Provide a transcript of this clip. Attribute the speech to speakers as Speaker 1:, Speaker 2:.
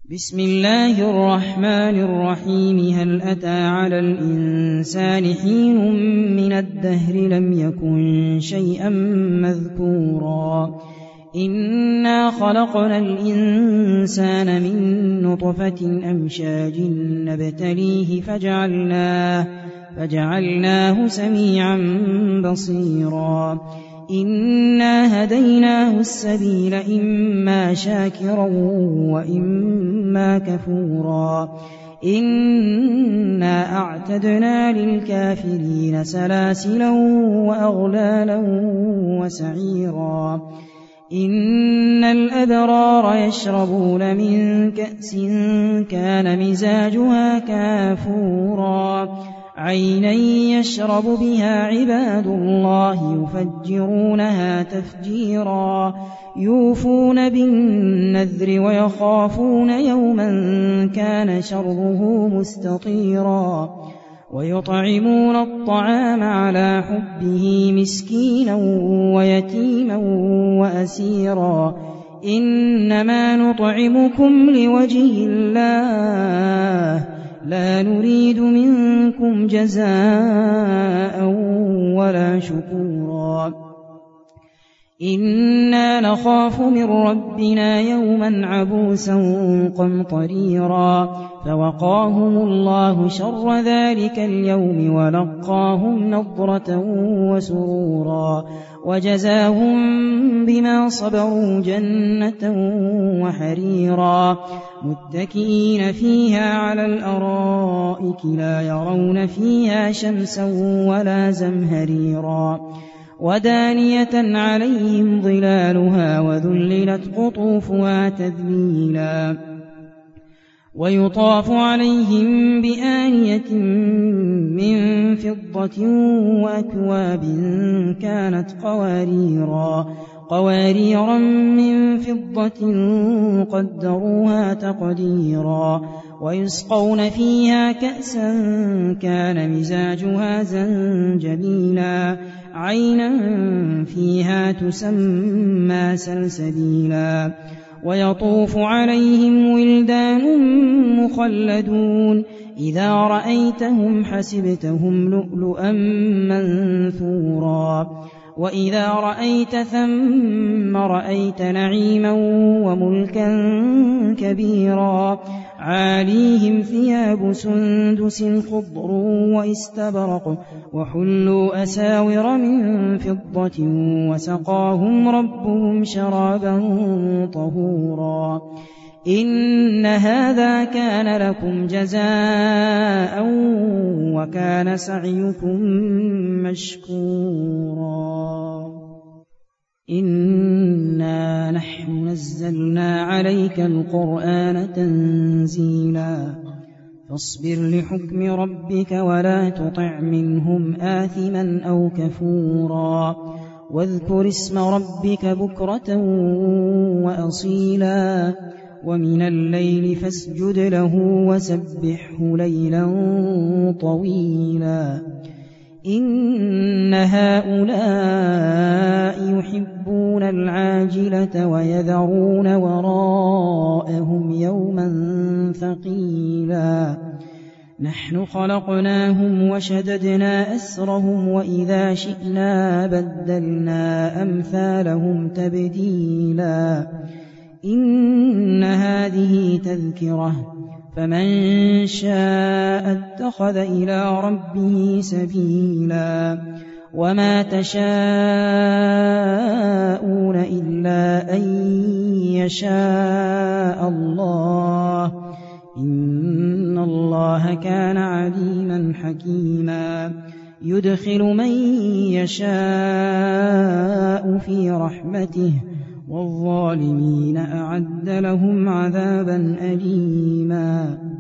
Speaker 1: بسم الله الرحمن الرحيم. هل أتى على الإنسان حين من الدهر لم يكن شيئا مذكورا إنا خلقنا الإنسان من نطفة أمشاج نبتليه فجعلناه سميعا بصيرا إنا هديناه السبيل إما شاكرا وإما كفورا إنا أعتدنا للكافرين سلاسلا وأغلالا وسعيرا إن الأبرار يشربون من كأس كان مزاجها كافورا عينا يشرب بها عباد الله يفجرونها تفجيرا يوفون بالنذر ويخافون يوما كان شره مستطيرا ويطعمون الطعام على حبه مسكينا ويتيما وأسيرا إنما نطعمكم لوجه الله لا نريد منكم جزاء ولا شكورا إنا نخاف من ربنا يوما عبوسا قمطريرا فوقاهم الله شر ذلك اليوم ولقاهم نضرة وسرورا وجزاهم بما صبروا جنة وحريرا متكئين فيها على الأرائك لا يرون فيها شمسا ولا زمهريرا ودانية عليهم ظلالها وذللت قطوفها تذليلا ويطاف عليهم بآنية من فضة وأكواب كانت قواريرا من فضة قدروها تقديرا ويسقون فيها كأسا كان مزاجها زنجبيلا عينا فيها تسمى سلسبيلا ويطوف عليهم ولدان مخلدون إذا رأيتهم حسبتهم لؤلؤا منثورا وإذا رأيت ثم رأيت نعيما وملكا كبيرا عاليهم ثياب سندس خضر واستبرق وحلوا أساور من فضة وسقاهم ربهم شرابا طهورا إن هذا كان لكم جزاء وكان سعيكم مشكورا إنا نحن نزلنا عليك القرآن تنزيلا فاصبر لحكم ربك ولا تطع منهم آثما أو كفورا واذكر اسم ربك بكرة وأصيلا ومن الليل فاسجد له وسبحه ليلا طويلا إن هؤلاء يحبون العاجلة ويذرون وراءهم يوما ثقيلا نحن خلقناهم وشددنا أسرهم وإذا شئنا بدلنا أمثالهم تبديلا إن هذه تذكرة فمن شاء اتخذ إلى ربه سبيلا وما تشاءون إلا أن يشاء الله إن الله كان عليما حكيما يدخل من يشاء في رحمته والظالمين أعد لهم عذابا أليما